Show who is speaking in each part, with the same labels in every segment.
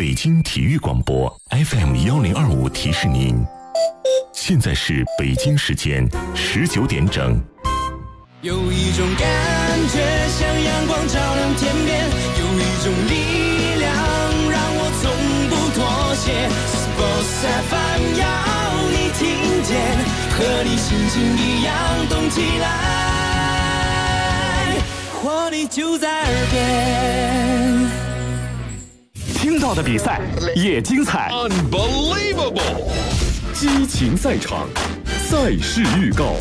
Speaker 1: 北京体育广播 FM1025提示您，现在是北京时间19点整。
Speaker 2: 有一种感觉像阳光照亮天边，有一种力量让我从不妥协。Sports FM 要你听见，和你心情一样动起来，活力就在耳边。
Speaker 3: 听到的比赛也精彩
Speaker 4: Unbelievable
Speaker 3: 激情赛场，赛事预告。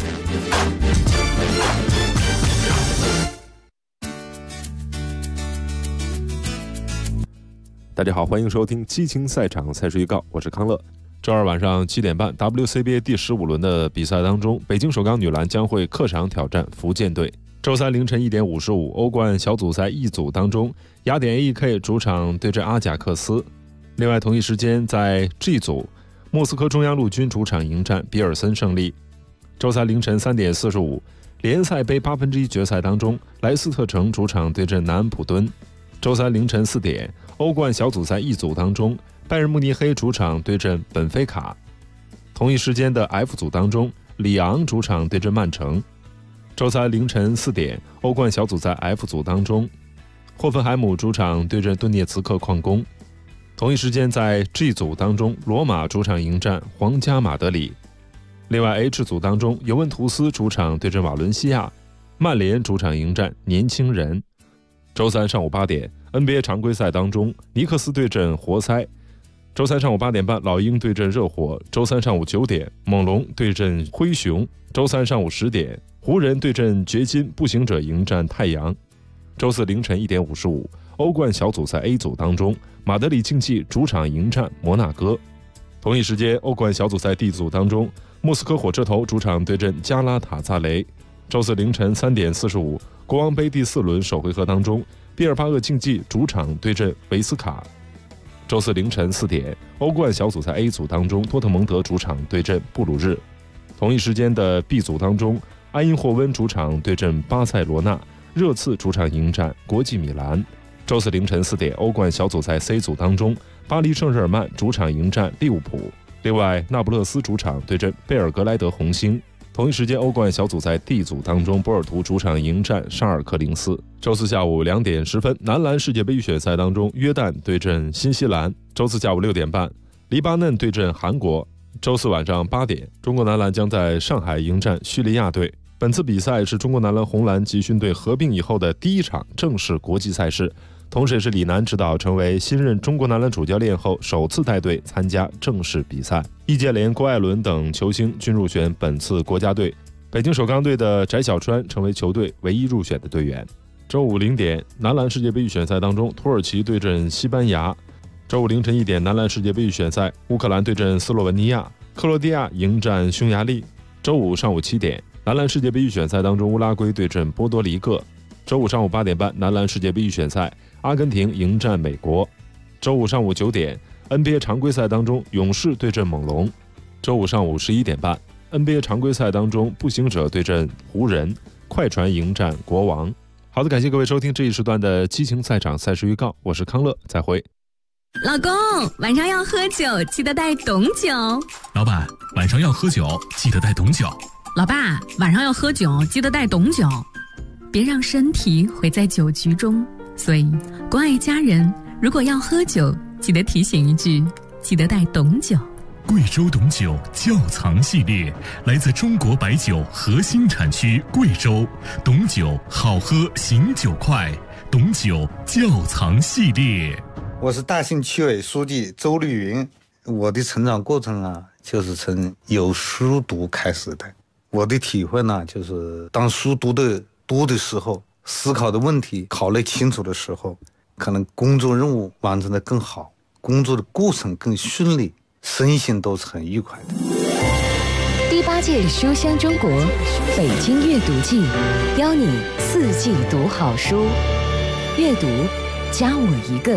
Speaker 5: 大家好，欢迎收听激情赛场赛事预告，我是康乐。周二晚上7点半 WCBA 第15轮的比赛当中，北京首钢女篮将会客场挑战福建队。周三凌晨1点55，欧冠小组赛一组当中，雅典 AEK 主场对阵阿贾克斯。另外同一时间在 G 组，莫斯科中央陆军主场迎战比尔森胜利。周三凌晨3点45，联赛杯1/8决赛当中，莱斯特城主场对阵南安普敦。周三凌晨4点，欧冠小组赛一组当中，拜仁慕尼黑主场对阵本菲卡。同一时间的 F 组当中，里昂主场对阵曼城。周三凌晨4点，欧冠小组赛 F 组当中，霍芬海姆主场对阵顿涅茨克矿工。同一时间在 G 组当中，罗马主场迎战皇家马德里。另外 H 组当中，尤文图斯主场对阵瓦伦西亚，曼联主场迎战年轻人。周三上午8点 NBA 常规赛当中，尼克斯对阵活塞。周三上午8点半，老鹰对阵热火。周三上午9点，猛龙对阵灰熊。周三上午10点，湖人对阵掘金，步行者迎战太阳。周四凌晨1点55，欧冠小组赛 A 组当中，马德里竞技主场迎战摩纳哥。同一时间，欧冠小组赛 D 组当中，莫斯科火车头主场对阵加拉塔萨雷。周四凌晨3点45，国王杯第4轮首回合当中，毕尔巴鄂竞技主场对阵维斯卡。周四凌晨4点，欧冠小组赛 A 组当中，多特蒙德主场对阵布鲁日。同一时间的 B 组当中，埃因霍温主场对阵巴塞罗那，热刺主场迎战国际米兰。周四凌晨4点，欧冠小组赛 C 组当中，巴黎圣日耳曼主场迎战利物浦。另外，那不勒斯主场对阵贝尔格莱德红星。同一时间，欧冠小组赛 D 组当中，波尔图主场迎战沙尔克零斯。周四下午2点10分，男篮世界杯预选赛当中，约旦对阵新西兰。周四下午6点半，黎巴嫩对阵韩国。周四晚上8点，中国男篮将在上海迎战叙利亚队。本次比赛是中国男篮红蓝集训队合并以后的第一场正式国际赛事，同时也是李楠指导成为新任中国男篮主教练后首次带队参加正式比赛。易建联、郭艾伦等球星均入选本次国家队，北京首钢队的翟小川成为球队唯一入选的队员。周五0点，男篮世界杯预选赛当中，土耳其对阵西班牙。周五凌晨1点，男篮世界杯预选赛，乌克兰对阵斯洛文尼亚，克罗地亚迎战匈牙利。周五上午7点，男篮世界杯预选赛当中，乌拉圭对阵波多黎各。周五上午8点半，男篮世界杯预选赛，阿根廷迎战美国。周五上午9点， NBA 常规赛当中，勇士对阵猛龙。周五上午11点半， NBA 常规赛当中，步行者对阵湖人，快船迎战国王。好的，感谢各位收听这一时段的激情赛场赛事预告，我是康乐，再会。
Speaker 6: 老公，晚上要喝酒，记得带董酒。
Speaker 7: 老板，晚上要喝酒，记得带董酒。
Speaker 6: 老爸，晚上要喝酒，记得带董酒。别让身体毁在酒局中，所以关爱家人，如果要喝酒，记得提醒一句，记得带董酒。
Speaker 7: 贵州董酒窖藏系列，来自中国白酒核心产区贵州，董酒好喝醒酒快，董酒窖藏系列。
Speaker 8: 我是大兴区委书记周绿云，我的成长过程啊，就是从有书读开始的。我的体会呢，就是当书读的多的时候，思考的问题考虑清楚的时候，可能工作任务完成的更好，工作的过程更顺利，身心都是很愉快的。
Speaker 9: 第8届书香中国北京阅读季，邀你4季读好书，阅读加我一个。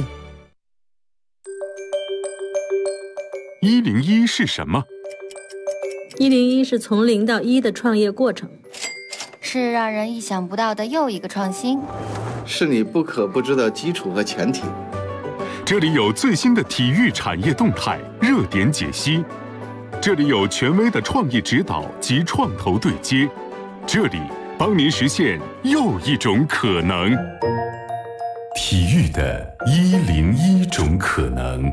Speaker 3: 101是什么
Speaker 10: ？101是从0到1的创业过程，
Speaker 11: 是让人意想不到的又一个创新，
Speaker 12: 是你不可不知的基础和前提，
Speaker 1: 这里有最新的体育产业动态、热点解析，这里有权威的创意指导及创投对接，这里帮您实现又一种可能。体育的101种可能。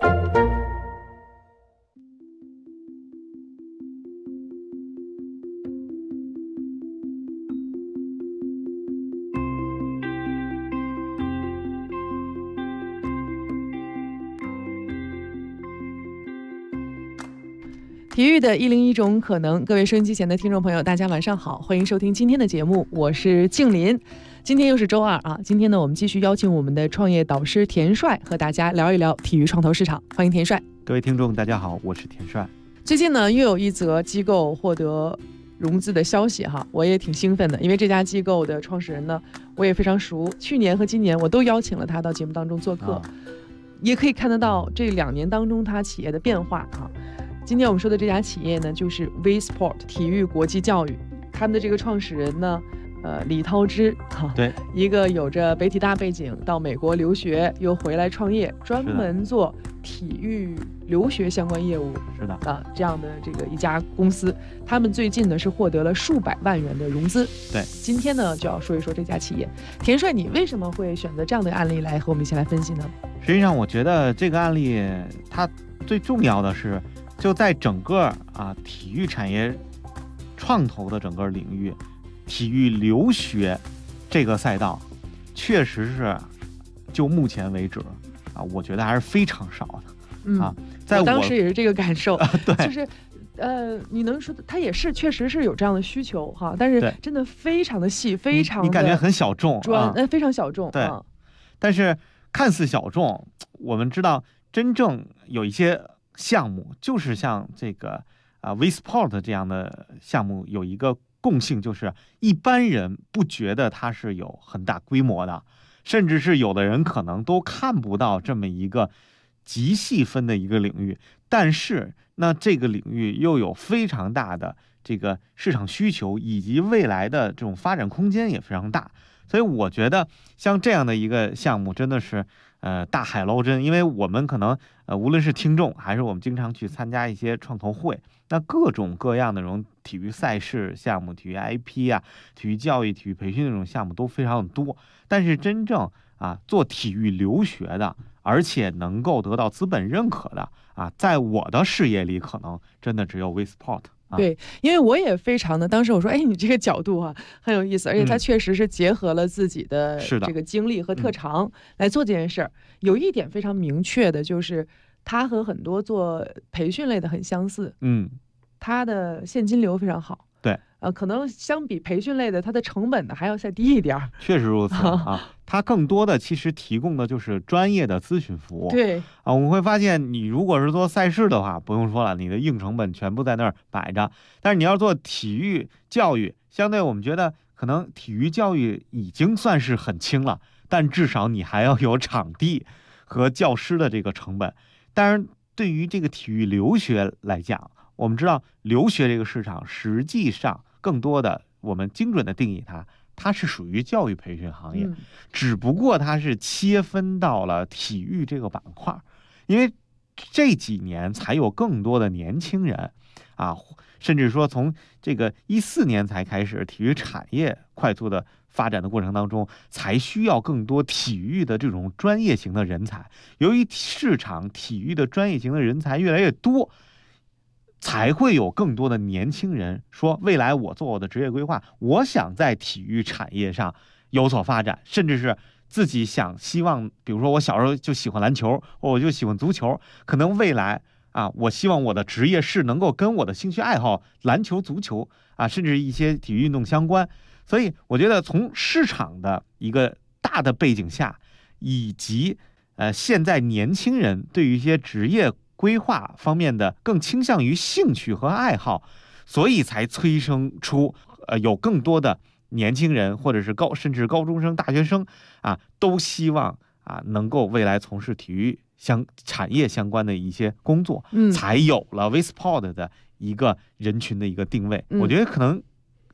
Speaker 12: 体育的101种可能，各位收音机前的听众朋友，大家晚上好，欢迎收听今天的节目，我是静林。今天又是周二啊，今天呢，我们继续邀请我们的创业导师田帅和大家聊一聊体育创投市场。欢迎田帅。
Speaker 13: 各位听众，大家好，我是田帅。
Speaker 12: 最近呢，又有一则机构获得融资的消息哈，我也挺兴奋的，因为这家机构的创始人呢，我也非常熟，去年和今年我都邀请了他到节目当中做客，也可以看得到这2年当中他企业的变化啊。今天我们说的这家企业呢，就是 V-Sport 体育国际教育，他们的这个创始人呢，李涛之哈，
Speaker 13: 对，
Speaker 12: 一个有着北体大背景，到美国留学又回来创业，专门做体育留学相关业务，
Speaker 13: 是的
Speaker 12: 啊，这样的这个一家公司，他们最近呢是获得了数百万元的融资。
Speaker 13: 对，
Speaker 12: 今天呢就要说一说这家企业。田帅，你为什么会选择这样的案例来和我们一起来分析呢？
Speaker 13: 实际上，我觉得这个案例它最重要的是，就在整个体育产业创投的整个领域，体育留学这个赛道，确实是就目前为止我觉得还是非常少的在
Speaker 12: 我当时也是这个感受，
Speaker 13: 对，
Speaker 12: 就是你能说它也是确实是有这样的需求哈，但是真的非常的细，非常的
Speaker 13: 你感觉很小众，
Speaker 12: 非常小众，
Speaker 13: 对，但是看似小众，我们知道真正有一些项目就是像这个V-Sport 这样的项目有一个共性，就是一般人不觉得它是有很大规模的，甚至是有的人可能都看不到这么一个极细分的一个领域，但是那这个领域又有非常大的这个市场需求，以及未来的这种发展空间也非常大。所以我觉得像这样的一个项目真的是大海捞针，因为我们可能无论是听众还是我们经常去参加一些创投会，那各种各样的这种体育赛事项目、体育 IP 体育教育、体育培训的这种项目都非常的多，但是真正做体育留学的，而且能够得到资本认可的在我的视野里可能真的只有 V-Sport。
Speaker 12: 对，因为我也非常的，当时我说，你这个角度很有意思，而且他确实是结合了自己的这个经历和特长来做这件事儿。有一点非常明确的就是，他和很多做培训类的很相似，他的现金流非常好。
Speaker 13: 对，
Speaker 12: 可能相比培训类的，它的成本呢还要再低一点。
Speaker 13: 确实如此它更多的其实提供的就是专业的咨询服务。
Speaker 12: 对
Speaker 13: 我们会发现，你如果是做赛事的话，不用说了，你的硬成本全部在那儿摆着。但是你要做体育教育，相对我们觉得可能体育教育已经算是很轻了，但至少你还要有场地和教师的这个成本。当然，对于这个体育留学来讲，我们知道留学这个市场实际上更多的我们精准的定义它是属于教育培训行业，只不过它是切分到了体育这个板块，因为这几年才有更多的年轻人甚至说从这个14年才开始，体育产业快速的发展的过程当中，才需要更多体育的这种专业型的人才。由于市场体育的专业型的人才越来越多，才会有更多的年轻人说，未来我做我的职业规划，我想在体育产业上有所发展，甚至是自己希望，比如说我小时候就喜欢篮球，我就喜欢足球，可能未来我希望我的职业是能够跟我的兴趣爱好篮球、足球甚至一些体育运动相关。所以我觉得从市场的一个大的背景下，以及现在年轻人对于一些职业规划方面的更倾向于兴趣和爱好，所以才催生出有更多的年轻人或者是甚至高中生、大学生都希望能够未来从事体育产业相关的一些工作，才有了 V-Sport 的一个人群的一个定位。我觉得可能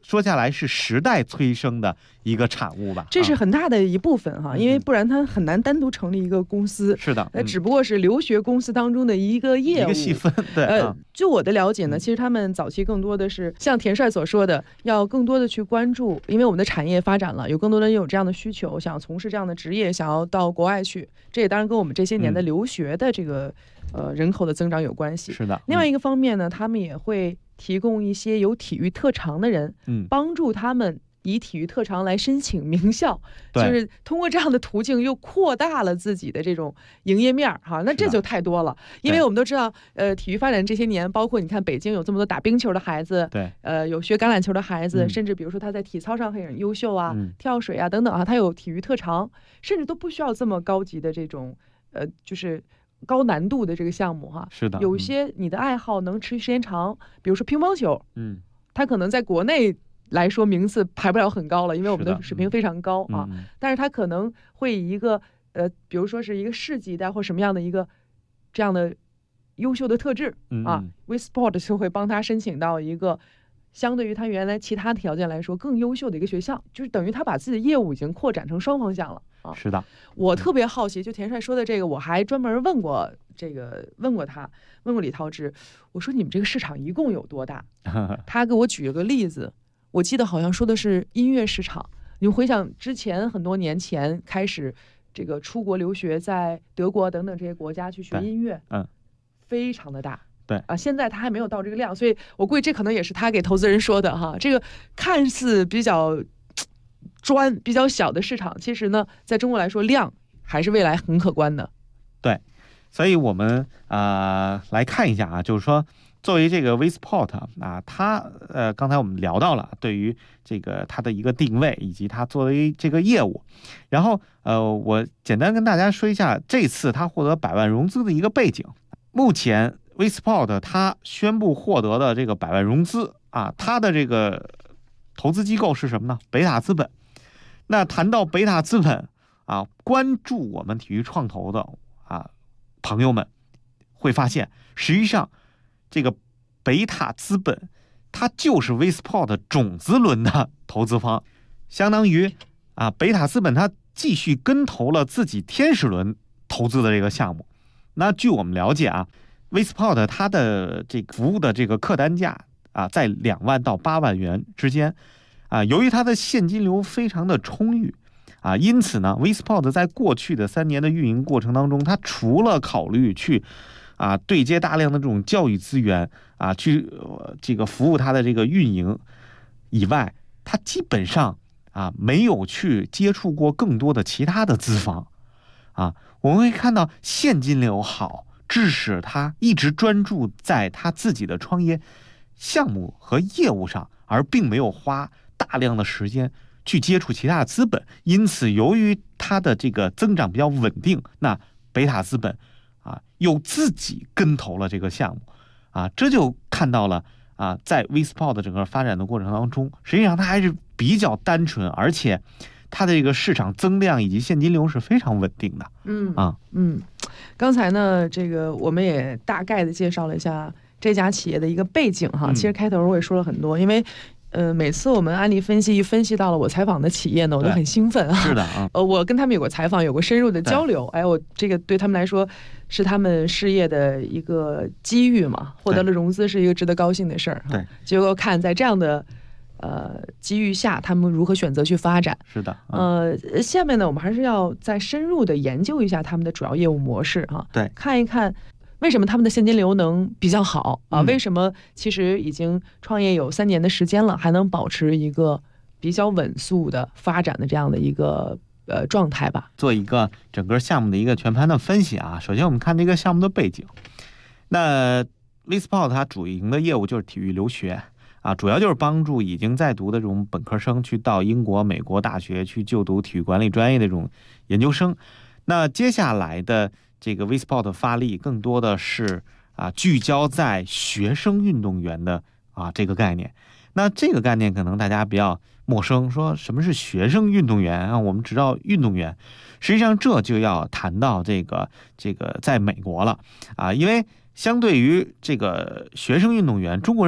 Speaker 13: 说下来是时代催生的一个产物吧，
Speaker 12: 这是很大的一部分哈，因为不然它很难单独成立一个公司。
Speaker 13: 是的，
Speaker 12: 只不过是留学公司当中的一个业务，
Speaker 13: 一个细分。对，
Speaker 12: 就我的了解呢，其实他们早期更多的是像田帅所说的，要更多的去关注，因为我们的产业发展了，有更多人有这样的需求，想要从事这样的职业，想要到国外去，这也当然跟我们这些年的留学的这个人口的增长有关系。
Speaker 13: 是的。
Speaker 12: 另外一个方面呢，他们也会提供一些有体育特长的人，帮助他们以体育特长来申请名校，就是通过这样的途径又扩大了自己的这种营业面哈。那这就太多了，因为我们都知道，体育发展这些年，包括你看北京有这么多打冰球的孩子，
Speaker 13: 对，
Speaker 12: 有学橄榄球的孩子，甚至比如说他在体操上很优秀啊，跳水啊等等啊，他有体育特长，甚至都不需要这么高级的这种就是高难度的这个项目哈。
Speaker 13: 是的，
Speaker 12: 有些你的爱好能持续时间长，比如说乒乓球，它可能在国内来说名次排不了很高了，因为我们的水平非常高啊。但是它可能会以一个比如说是一个市级的或什么样的一个这样的优秀的特质啊，WeSport 就会帮他申请到一个相对于他原来其他条件来说更优秀的一个学校，就是等于他把自己的业务已经扩展成双方向了啊。
Speaker 13: 是的，
Speaker 12: 我特别好奇，就田帅说的这个，我还专门问过李涛之，我说你们这个市场一共有多大？他给我举了个例子，我记得好像说的是音乐市场。你回想之前很多年前开始这个出国留学，在德国等等这些国家去学音乐，非常的大。
Speaker 13: 对
Speaker 12: 啊，现在他还没有到这个量，所以我估计这可能也是他给投资人说的哈。这个看似比较比较小的市场，其实呢，在中国来说量还是未来很可观的。
Speaker 13: 对，所以我们来看一下啊，就是说作为这个 WeSport 啊，它刚才我们聊到了对于这个它的一个定位以及它作为这个业务，然后我简单跟大家说一下这次它获得100万融资的一个背景。目前WeSport 它宣布获得的这个100万融资啊，它的这个投资机构是什么呢？北塔资本。那谈到北塔资本啊，关注我们体育创投的朋友们会发现，实际上这个北塔资本它就是 WeSport 种子轮的投资方，相当于北塔资本它继续跟投了自己天使轮投资的这个项目。那据我们了解WeSport 它的这个服务的这个客单价在2万到8万元之间由于它的现金流非常的充裕因此呢 WeSport 在过去的3年的运营过程当中，它除了考虑去对接大量的这种教育资源去这个服务它的这个运营以外，它基本上没有去接触过更多的其他的资方我们会看到现金流好，致使他一直专注在他自己的创业项目和业务上，而并没有花大量的时间去接触其他的资本。因此由于他的这个增长比较稳定，那北塔资本又自己跟投了这个项目这就看到了在 WeSport 整个发展的过程当中，实际上它还是比较单纯，而且它的这个市场增量以及现金流是非常稳定的。
Speaker 12: 刚才呢，这个我们也大概的介绍了一下这家企业的一个背景哈。其实开头我也说了很多，因为每次我们案例分析到了我采访的企业呢，我都很兴奋
Speaker 13: 是的
Speaker 12: 我跟他们有过采访，有过深入的交流。我这个对他们来说是他们事业的一个机遇嘛，获得了融资是一个值得高兴的事儿。
Speaker 13: 对，
Speaker 12: 结果看在这样的机遇下，他们如何选择去发展。
Speaker 13: 是的
Speaker 12: 下面呢，我们还是要再深入的研究一下他们的主要业务模式
Speaker 13: 对，
Speaker 12: 看一看为什么他们的现金流能比较好为什么其实已经创业有3年的时间了，还能保持一个比较稳速的发展的这样的一个状态吧。
Speaker 13: 做一个整个项目的一个全盘的分析首先我们看这个项目的背景。那 WeSport 它主营的业务就是体育留学主要就是帮助已经在读的这种本科生去到英国、美国大学去就读体育管理专业的这种研究生。那接下来的这个 WeSport 发力更多的是聚焦在学生运动员的这个概念。那这个概念可能大家比较陌生，说什么是学生运动员我们知道运动员，实际上这就要谈到这个在美国了因为相对于这个学生运动员，中国人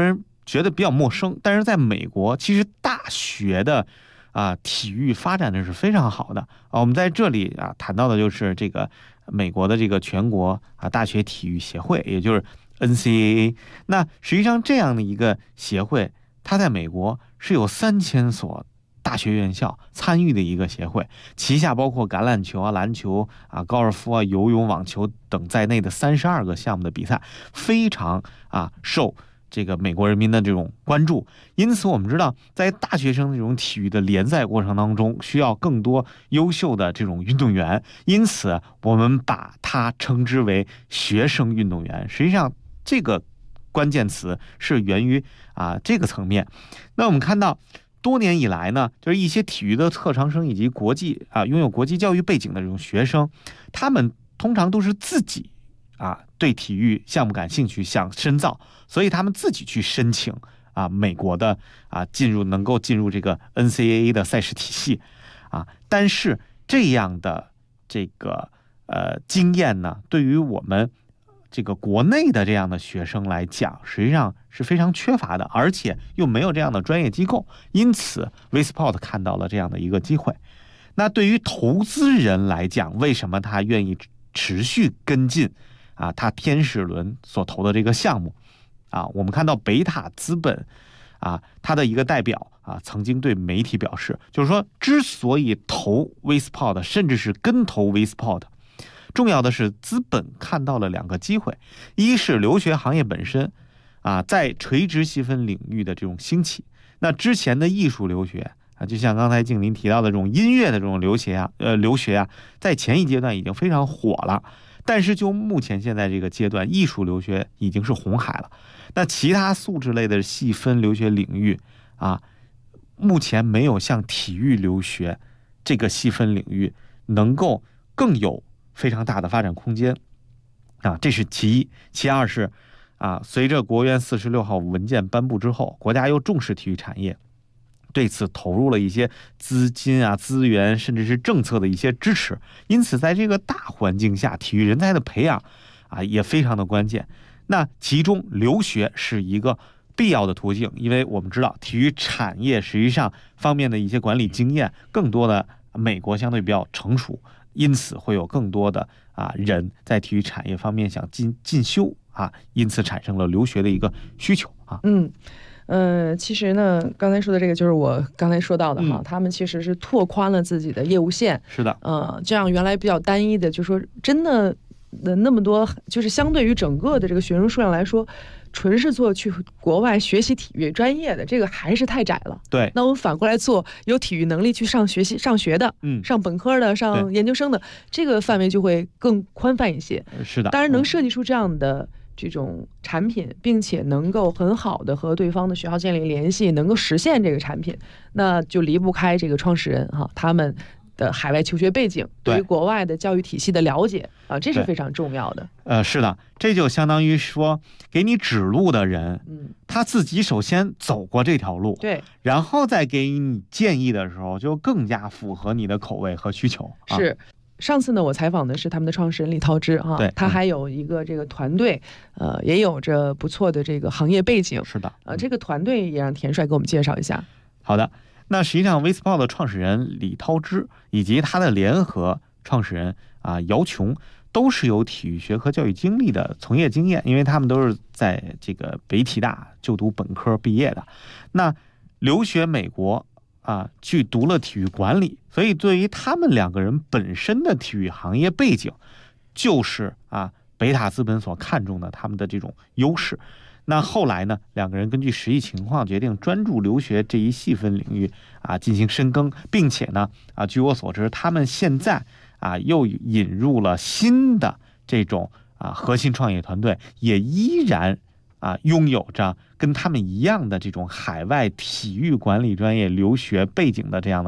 Speaker 13: 觉得比较陌生，但是在美国，其实大学的体育发展的是非常好的我们在这里谈到的就是这个美国的这个全国大学体育协会，也就是 NCAA。那实际上这样的一个协会，它在美国是有3000所大学院校参与的一个协会，旗下包括橄榄球篮球高尔夫游泳、网球等在内的32个项目的比赛，非常受这个美国人民的这种关注。因此我们知道，在大学生这种体育的联赛过程当中，需要更多优秀的这种运动员，因此我们把它称之为学生运动员。实际上这个关键词是源于这个层面。那我们看到多年以来呢，就是一些体育的特长生以及国际拥有国际教育背景的这种学生，他们通常都是自己对体育项目感兴趣，想深造，所以他们自己去申请美国的能够进入这个 NCAA 的赛事体系但是这样的这个经验呢，对于我们这个国内的这样的学生来讲，实际上是非常缺乏的，而且又没有这样的专业机构。因此 WeSport 看到了这样的一个机会。那对于投资人来讲，为什么他愿意持续跟进他天使轮所投的这个项目我们看到北塔资本他的一个代表曾经对媒体表示，就是说之所以投 WeSport 甚至是跟投 WeSport，重要的是资本看到了2个机会，一是留学行业本身在垂直细分领域的这种兴起。那之前的艺术留学就像刚才静林提到的这种音乐的这种留学在前一阶段已经非常火了，但是就目前现在这个阶段，艺术留学已经是红海了。那其他素质类的细分留学领域目前没有像体育留学这个细分领域能够更有非常大的发展空间这是其一。其二是随着国务院46号文件颁布之后，国家又重视体育产业，对此投入了一些资金资源，甚至是政策的一些支持。因此在这个大环境下，体育人才的培养也非常的关键。那其中留学是一个必要的途径，因为我们知道体育产业实际上方面的一些管理经验更多的美国相对比较成熟，因此会有更多的人在体育产业方面想进修因此产生了留学的一个需求
Speaker 12: 其实呢，刚才说的这个就是我刚才说到的他们其实是拓宽了自己的业务线。
Speaker 13: 是的，
Speaker 12: 这样原来比较单一的，就是说真的那么多，就是相对于整个的这个学生数量来说，纯是做去国外学习体育专业的，这个还是太窄了。
Speaker 13: 对，
Speaker 12: 那我们反过来做有体育能力去上学的，上本科的，上研究生的，这个范围就会更宽泛一些。
Speaker 13: 是的，
Speaker 12: 当然能设计出这样的这种产品，并且能够很好的和对方的学校建立联系，能够实现这个产品，那就离不开这个创始人他们的海外求学背景，对于国外的教育体系的了解这是非常重要的。
Speaker 13: 是的，这就相当于说给你指路的人，他自己首先走过这条路，
Speaker 12: 对，
Speaker 13: 然后再给你建议的时候，就更加符合你的口味和需求。
Speaker 12: 是。上次呢，我采访的是他们的创始人李涛之
Speaker 13: 对，
Speaker 12: 他还有一个这个团队，也有着不错的这个行业背景。
Speaker 13: 是的，
Speaker 12: 这个团队也让田帅给我们介绍一下。
Speaker 13: 好的，那实际上 WeSport 的创始人李涛之以及他的联合创始人姚琼，都是有体育学科教育经历的从业经验，因为他们都是在这个北体大就读本科毕业的。那留学美国去读了体育管理，所以对于他们2个人本身的体育行业背景，就是北塔资本所看重的他们的这种优势。那后来呢，2个人根据实际情况决定专注留学这一细分领域进行深耕，并且呢据我所知，他们现在又引入了新的这种核心创业团队，也依然拥有着跟他们一样的这种海外体育管理专业留学背景的这样的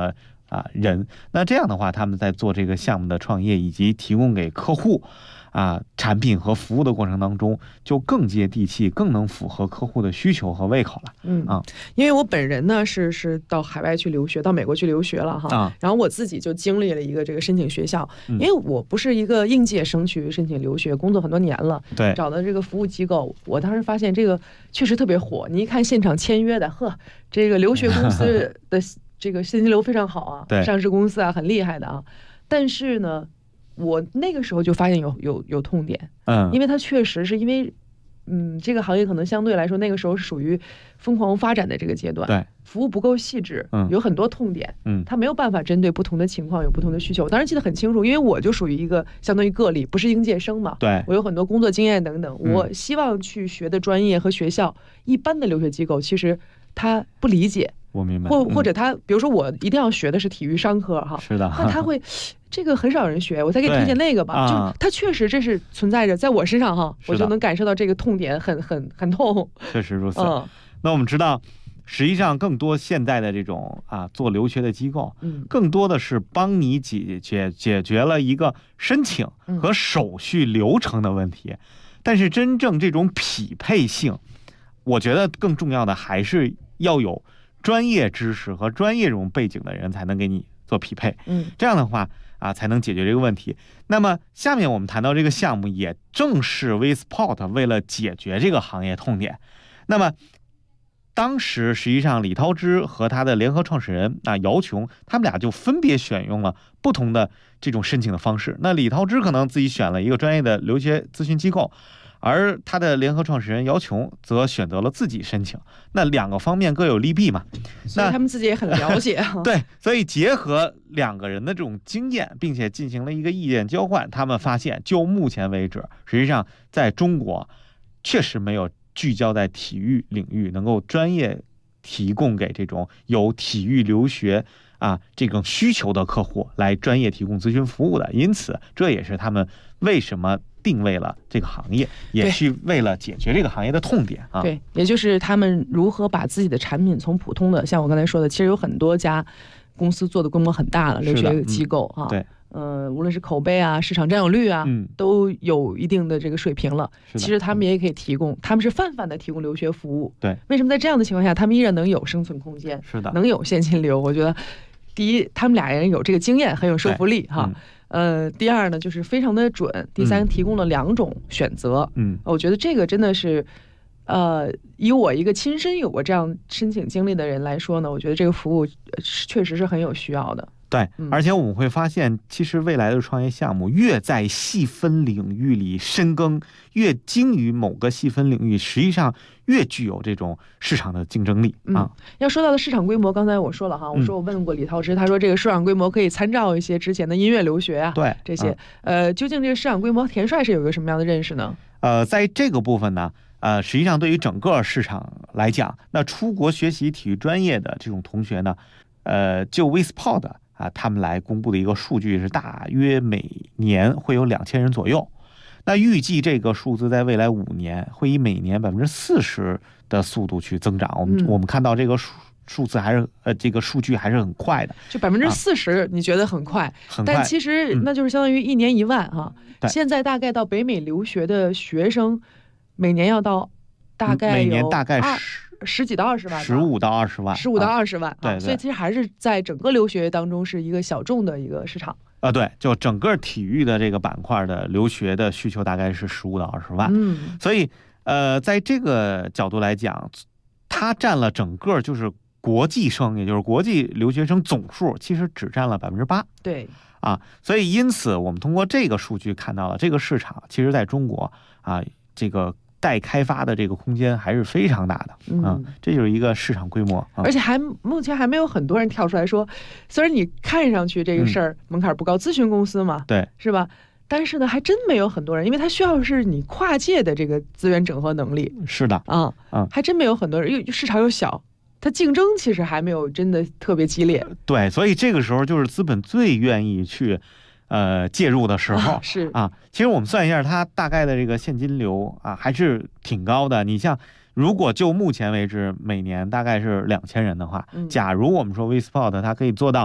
Speaker 13: 人。那这样的话，他们在做这个项目的创业以及提供给客户产品和服务的过程当中，就更接地气，更能符合客户的需求和胃口了。
Speaker 12: 因为我本人呢是到海外去留学，到美国去留学了哈。然后我自己就经历了一个这个申请学校，因为我不是一个应届生去申请留学，工作很多年了，
Speaker 13: 对，
Speaker 12: 找的这个服务机构，我当时发现这个确实特别火。你一看现场签约的，这个留学公司的这个现金流非常好啊，
Speaker 13: 对，
Speaker 12: 上市公司很厉害的啊。但是呢，我那个时候就发现有痛点，因为它确实是因为，这个行业可能相对来说那个时候是属于疯狂发展的这个阶段，
Speaker 13: 对，
Speaker 12: 服务不够细致，有很多痛点，它没有办法针对不同的情况有不同的需求。我当时记得很清楚，因为我就属于一个相当于个例，不是应届生嘛，
Speaker 13: 对，
Speaker 12: 我有很多工作经验等等，我希望去学的专业和学校，一般的留学机构其实他不理解。
Speaker 13: 我明白，
Speaker 12: 或者他，比如说我一定要学的是体育商科哈，
Speaker 13: 是的，
Speaker 12: 那他会这个很少人学，我再给你推荐那个吧，就他确实这是存在着，在我身上哈，我就能感受到这个痛点很痛，
Speaker 13: 确实如此。那我们知道，实际上更多现在的这种做留学的机构，更多的是帮你解决了一个申请和手续流程的问题，但是真正这种匹配性，我觉得更重要的还是要有专业知识和专业这种背景的人才能给你做匹配，这样的话才能解决这个问题。那么下面我们谈到这个项目，也正是 WeSpot 为了解决这个行业痛点。那么当时实际上李涛芝和他的联合创始人姚琼，他们俩就分别选用了不同的这种申请的方式。那李涛芝可能自己选了一个专业的留学咨询机构，而他的联合创始人姚琼则选择了自己申请，那两个方面各有利弊嘛，
Speaker 12: 所以他们自己也很了解
Speaker 13: 对，所以结合两个人的这种经验，并且进行了一个意见交换，他们发现就目前为止，实际上在中国确实没有聚焦在体育领域能够专业提供给这种有体育留学这种需求的客户来专业提供咨询服务的，因此这也是他们为什么定位了这个行业，也是为了解决这个行业的痛点
Speaker 12: 对，也就是他们如何把自己的产品从普通的，像我刚才说的，其实有很多家公司做的规模很大了，留学机构
Speaker 13: 对，
Speaker 12: 无论是口碑市场占有率都有一定的这个水平了。其实他们也可以提供，他们是泛泛的提供留学服务。
Speaker 13: 对，
Speaker 12: 为什么在这样的情况下，他们依然能有生存空间？
Speaker 13: 是的，
Speaker 12: 能有现金流。我觉得，第一，他们俩人有这个经验，很有说服力哈。第二呢，就是非常的准。第三，提供了2种选择。我觉得这个真的是，以我一个亲身有过这样申请经历的人来说呢，我觉得这个服务确实是很有需要的。
Speaker 13: 对，而且我们会发现，其实未来的创业项目越在细分领域里深耕，越精于某个细分领域，实际上越具有这种市场的竞争力
Speaker 12: 要说到的市场规模，刚才我说了哈，我说我问过李涛芝，他说这个市场规模可以参照一些之前的音乐留学
Speaker 13: 对
Speaker 12: 这些。究竟这个市场规模，田帅是有一个什么样的认识呢？
Speaker 13: 在这个部分呢，实际上对于整个市场来讲，那出国学习体育专业的这种同学呢，就 WeSpot他们来公布的一个数据是大约每年会有2000人左右，那预计这个数字在未来5年会以每年40%的速度去增长。我们看到这个数字还是这个数据还是很快的，
Speaker 12: 就40%，你觉得很快？但其实那就是相当于1年1万哈。现在大概到北美留学的学生，每年要到大概
Speaker 13: 每年大概
Speaker 12: 10几到20万
Speaker 13: ，15到20万
Speaker 12: ，15到20万。
Speaker 13: 对，
Speaker 12: 所以其实还是在整个留学当中是一个小众的一个市场。
Speaker 13: 对，就整个体育的这个板块的留学的需求大概是15到20万。所以在这个角度来讲，它占了整个就是国际生，也就是国际留学生总数，其实只占了8%。
Speaker 12: 对
Speaker 13: 所以因此我们通过这个数据看到了这个市场，其实在中国这个待开发的这个空间还是非常大的这就是一个市场规模
Speaker 12: 而且目前还没有很多人跳出来说，虽然你看上去这个事儿门槛不高，咨询公司嘛，
Speaker 13: 对，
Speaker 12: 是吧？但是呢，还真没有很多人，因为它需要是你跨界的这个资源整合能力。
Speaker 13: 是的
Speaker 12: 还真没有很多人，因为市场又小，它竞争其实还没有真的特别激烈。
Speaker 13: 对，所以这个时候就是资本最愿意去介入的时候。
Speaker 12: 是
Speaker 13: 其实我们算一下，它大概的这个现金流还是挺高的。你像如果就目前为止每年大概是2000人的话，假如我们说 WeSpot 它可以做到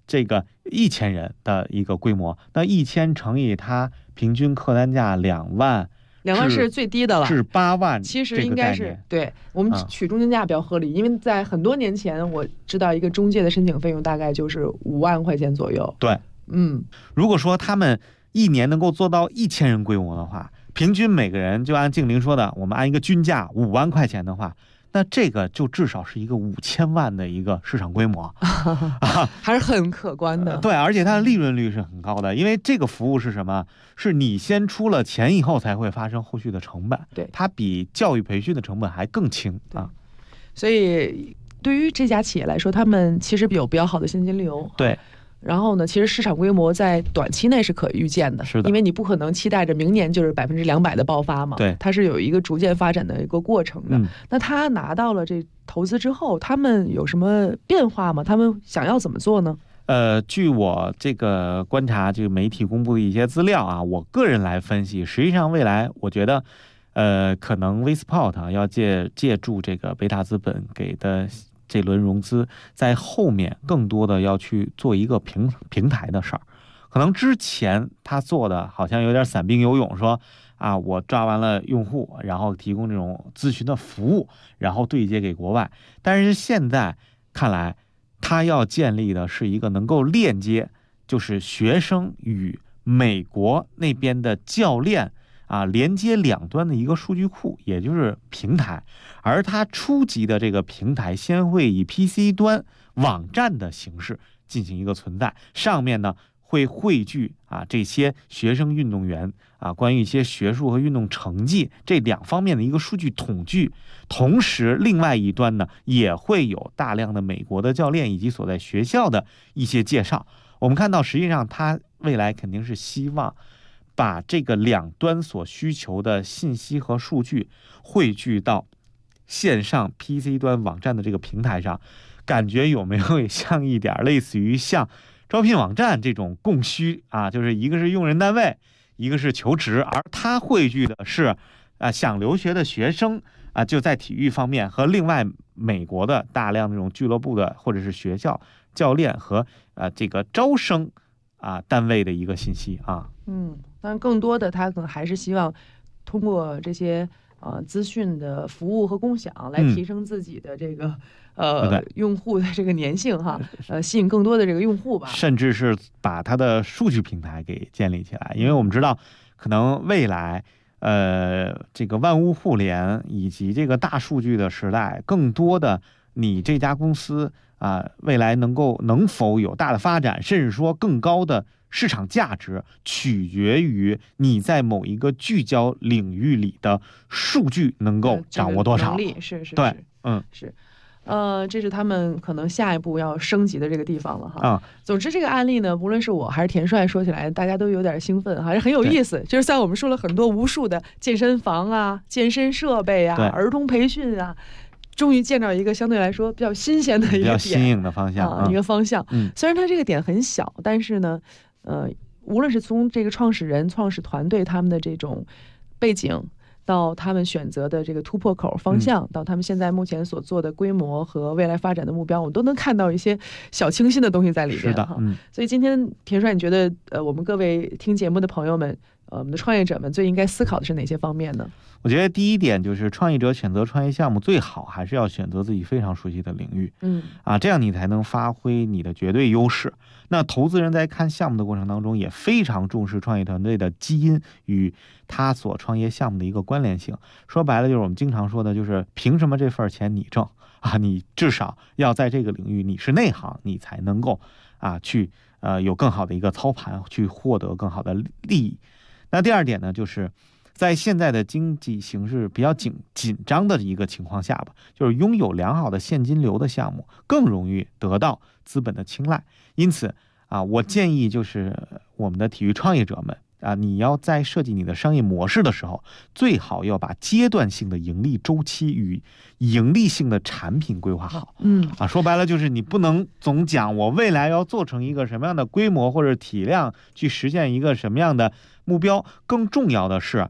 Speaker 13: 这个1000人的一个规模，那1000乘以它平均客单价2万。
Speaker 12: 2万是最低的了，
Speaker 13: 是8万，
Speaker 12: 其实应该是对我们取中间价比较合理，因为在很多年前我知道一个中介的申请费用大概就是5万块钱左右。
Speaker 13: 对，如果说他们1年能够做到1000人规模的话，平均每个人就按静玲说的，我们按一个均价5万块钱的话，那这个就至少是一个5000万的一个市场规模
Speaker 12: 还是很可观的。
Speaker 13: 对，而且它的利润率是很高的，因为这个服务是什么？是你先出了钱以后才会发生后续的成本。
Speaker 12: 对，
Speaker 13: 它比教育培训的成本还更轻啊。
Speaker 12: 所以对于这家企业来说，他们其实有比较好的现金流。
Speaker 13: 对。
Speaker 12: 然后呢，其实市场规模在短期内是可预见的，
Speaker 13: 是的，
Speaker 12: 因为你不可能期待着明年就是200%的爆发嘛，
Speaker 13: 对，
Speaker 12: 它是有一个逐渐发展的一个过程的。那他拿到了这投资之后，他们有什么变化吗？他们想要怎么做呢？
Speaker 13: 据我这个观察，这个媒体公布的一些资料啊，我个人来分析，实际上未来我觉得，可能 WeSpot 要借助这个贝塔资本给的这轮融资，在后面更多的要去做一个平台的事儿。可能之前他做的好像有点散兵游勇，说啊，我抓完了用户，然后提供这种咨询的服务，然后对接给国外。但是现在看来，他要建立的是一个能够链接，就是学生与美国那边的教练连接两端的一个数据库，也就是平台。而它初级的这个平台先会以 PC 端网站的形式进行一个存在，上面呢会汇聚这些学生运动员关于一些学术和运动成绩这2方面的一个数据统计。同时另外一端呢也会有大量的美国的教练以及所在学校的一些介绍。我们看到实际上它未来肯定是希望把这个两端所需求的信息和数据汇聚到线上 PC 端网站的这个平台上。感觉有没有像一点类似于像招聘网站这种供需就是一个是用人单位，一个是求职，而它汇聚的是想留学的学生就在体育方面和另外美国的大量这种俱乐部的或者是学校教练和这个招生单位的一个信息
Speaker 12: 但更多的他可能还是希望通过这些资讯的服务和共享来提升自己的这个用户的这个粘性吸引更多的这个用户吧，
Speaker 13: 甚至是把它的数据平台给建立起来。因为我们知道可能未来这个万物互联以及这个大数据的时代，更多的你这家公司未来能否有大的发展，甚至说更高的市场价值，取决于你在某一个聚焦领域里的数据能够掌握多少。
Speaker 12: 是
Speaker 13: 对，
Speaker 12: 是。这是他们可能下一步要升级的这个地方了总之这个案例呢，无论是我还是田帅说起来大家都有点兴奋还是很有意思。就是像我们说了很多无数的健身房健身设备儿童培训终于见到一个相对来说比较新鲜的一个点，
Speaker 13: 比较新颖的方向
Speaker 12: 一个方向。虽然它这个点很小，但是呢无论是从这个创始人创始团队他们的这种背景，到他们选择的这个突破口方向，到他们现在目前所做的规模和未来发展的目标，我都能看到一些小清新的东西在里面。
Speaker 13: 是的，
Speaker 12: 所以今天田帅，你觉得我们各位听节目的朋友们，我们的创业者们最应该思考的是哪些方面呢？
Speaker 13: 我觉得第一点就是创业者选择创业项目最好还是要选择自己非常熟悉的领域，这样你才能发挥你的绝对优势。那投资人在看项目的过程当中也非常重视创业团队的基因与他所创业项目的一个关联性。说白了就是我们经常说的，就是凭什么这份钱你挣你至少要在这个领域你是内行，你才能够去有更好的一个操盘，去获得更好的利益。那第二点呢，就是在现在的经济形势比较紧张的一个情况下吧，就是拥有良好的现金流的项目更容易得到资本的青睐。因此我建议就是我们的体育创业者们你要在设计你的商业模式的时候，最好要把阶段性的盈利周期与盈利性的产品规划好。说白了就是你不能总讲我未来要做成一个什么样的规模或者体量，去实现一个什么样的目标。更重要的是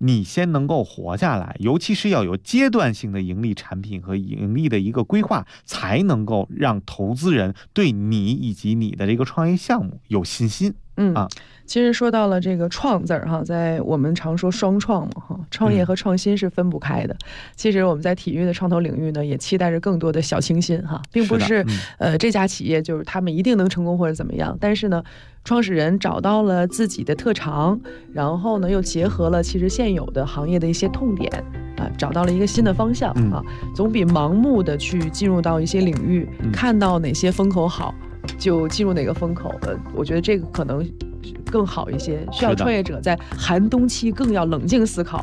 Speaker 13: 你先能够活下来，尤其是要有阶段性的盈利产品和盈利的一个规划，才能够让投资人对你以及你的这个创业项目有信心。
Speaker 12: 其实说到了这个创字儿哈，在我们常说双创嘛哈，创业和创新是分不开的。其实我们在体育的创投领域呢，也期待着更多的小清新哈，并不是这家企业就是他们一定能成功或者怎么样，但是呢，创始人找到了自己的特长，然后呢又结合了其实现有的行业的一些痛点啊，找到了一个新的方向啊，总比盲目的去进入到一些领域，看到哪些风口好就进入哪个风口，我觉得这个可能更好一些，需要创业者在寒冬期更要冷静思考